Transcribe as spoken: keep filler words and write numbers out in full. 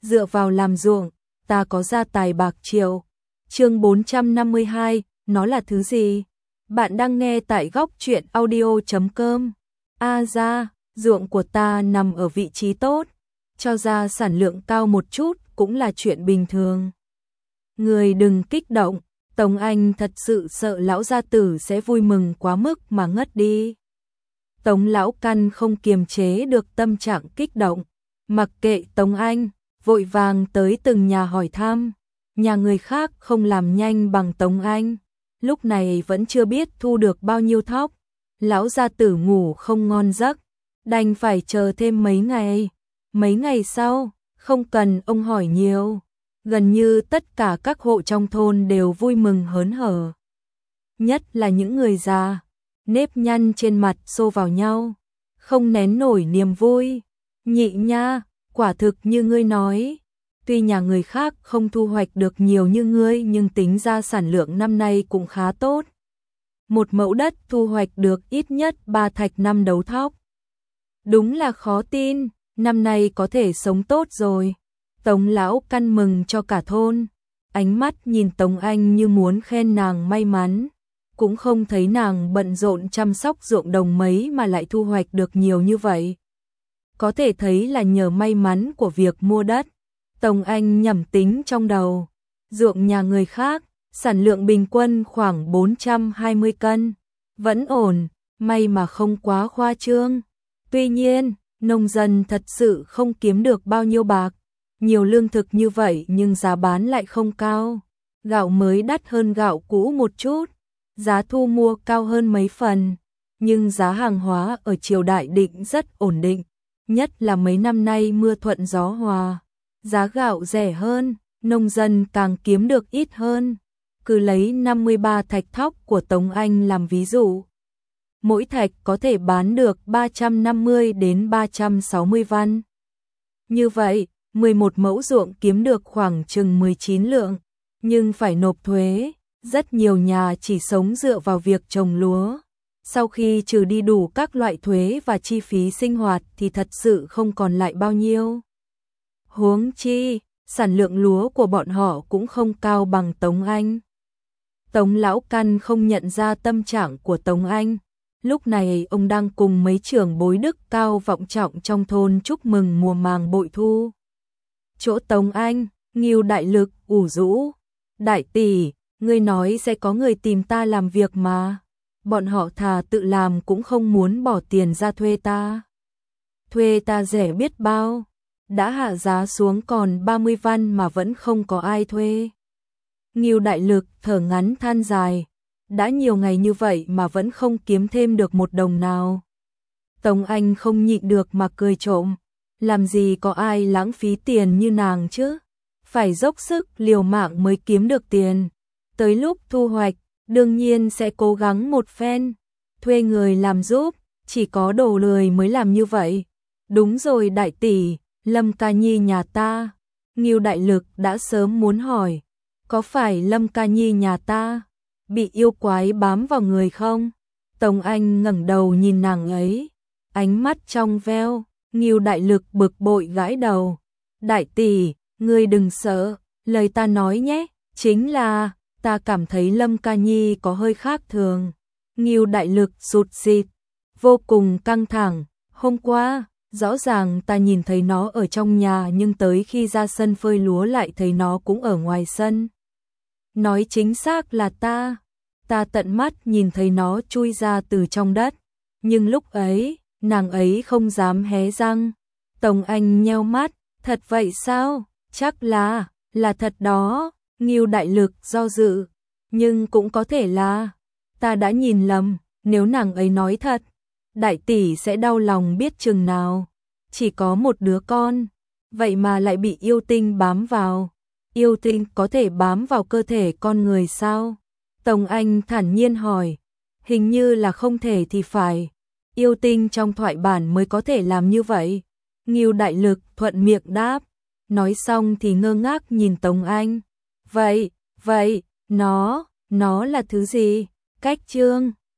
dựa vào làm ruộng, ta có gia tài bạc triệu. Chương bốn trăm năm mươi hai, nó là thứ gì? Bạn đang nghe tại góc truyện audio chấm com. A ra, ruộng của ta nằm ở vị trí tốt, cho ra sản lượng cao một chút cũng là chuyện bình thường. Người đừng kích động, Tống Anh thật sự sợ lão gia tử sẽ vui mừng quá mức mà ngất đi. Tống lão căn không kiềm chế được tâm trạng kích động, mặc kệ Tống Anh, vội vàng tới từng nhà hỏi thăm. Nhà người khác không làm nhanh bằng Tống Anh, lúc này vẫn chưa biết thu được bao nhiêu thóc. Lão gia tử ngủ không ngon giấc, đành phải chờ thêm mấy ngày. Mấy ngày sau, không cần ông hỏi nhiều, gần như tất cả các hộ trong thôn đều vui mừng hớn hở. Nhất là những người già, nếp nhăn trên mặt xô vào nhau, không nén nổi niềm vui. Nhị nha, quả thực như ngươi nói, tuy nhà người khác không thu hoạch được nhiều như ngươi nhưng tính ra sản lượng năm nay cũng khá tốt. Một mẫu đất thu hoạch được ít nhất ba thạch năm đấu thóc. Đúng là khó tin, năm nay có thể sống tốt rồi. Tống lão căn mừng cho cả thôn, ánh mắt nhìn Tống Anh như muốn khen nàng may mắn, cũng không thấy nàng bận rộn chăm sóc ruộng đồng mấy mà lại thu hoạch được nhiều như vậy. Có thể thấy là nhờ may mắn của việc mua đất. Tống Anh nhẩm tính trong đầu, ruộng nhà người khác, sản lượng bình quân khoảng bốn trăm hai mươi cân, vẫn ổn, may mà không quá khoa trương. Tuy nhiên, nông dân thật sự không kiếm được bao nhiêu bạc, nhiều lương thực như vậy nhưng giá bán lại không cao. Gạo mới đắt hơn gạo cũ một chút, giá thu mua cao hơn mấy phần, nhưng giá hàng hóa ở triều Đại Định rất ổn định, nhất là mấy năm nay mưa thuận gió hòa. Giá gạo rẻ hơn, nông dân càng kiếm được ít hơn. Cứ lấy năm mươi ba thạch thóc của Tống Anh làm ví dụ. Mỗi thạch có thể bán được ba trăm năm mươi đến ba trăm sáu mươi văn. Như vậy, mười một mẫu ruộng kiếm được khoảng chừng mười chín lượng, nhưng phải nộp thuế. Rất nhiều nhà chỉ sống dựa vào việc trồng lúa. Sau khi trừ đi đủ các loại thuế và chi phí sinh hoạt thì thật sự không còn lại bao nhiêu. Huống chi, sản lượng lúa của bọn họ cũng không cao bằng Tống Anh. Tống lão căn không nhận ra tâm trạng của Tống Anh. Lúc này ông đang cùng mấy trưởng bối đức cao vọng trọng trong thôn chúc mừng mùa màng bội thu. Chỗ Tống Anh, Ngưu Đại Lực ủ rũ. Đại tỷ, ngươi nói sẽ có người tìm ta làm việc mà. Bọn họ thà tự làm cũng không muốn bỏ tiền ra thuê ta. Thuê ta rẻ biết bao. Đã hạ giá xuống còn ba mươi văn mà vẫn không có ai thuê. Ngưu Đại Lực thở ngắn than dài, đã nhiều ngày như vậy mà vẫn không kiếm thêm được một đồng nào. Tống Anh không nhịn được mà cười trộm, làm gì có ai lãng phí tiền như nàng chứ, phải dốc sức liều mạng mới kiếm được tiền. Tới lúc thu hoạch, đương nhiên sẽ cố gắng một phen, thuê người làm giúp, chỉ có đồ lười mới làm như vậy. Đúng rồi đại tỷ, Lâm Ca Nhi nhà ta. Ngưu Đại Lực đã sớm muốn hỏi, có phải Lâm Ca Nhi nhà ta bị yêu quái bám vào người không? Tống Anh ngẩng đầu nhìn nàng ấy, ánh mắt trong veo. Ngưu Đại Lực bực bội gãi đầu. Đại tỷ, ngươi đừng sợ, lời ta nói nhé, chính là ta cảm thấy Lâm Ca Nhi có hơi khác thường. Ngưu Đại Lực sụt sịt, vô cùng căng thẳng. Hôm qua, rõ ràng ta nhìn thấy nó ở trong nhà nhưng tới khi ra sân phơi lúa lại thấy nó cũng ở ngoài sân. Nói chính xác là ta, ta tận mắt nhìn thấy nó chui ra từ trong đất, nhưng lúc ấy, nàng ấy không dám hé răng. Tống Anh nheo mắt, thật vậy sao? Chắc là, là thật đó. Ngưu Đại Lực do dự, nhưng cũng có thể là ta đã nhìn lầm, nếu nàng ấy nói thật, đại tỷ sẽ đau lòng biết chừng nào. Chỉ có một đứa con, vậy mà lại bị yêu tinh bám vào. Yêu tinh có thể bám vào cơ thể con người sao? Tống Anh thản nhiên hỏi, hình như là không thể thì phải. Yêu tinh trong thoại bản mới có thể làm như vậy. Ngưu Đại Lực thuận miệng đáp, nói xong thì ngơ ngác nhìn Tống Anh. Vậy, vậy, nó, nó là thứ gì? Cách chương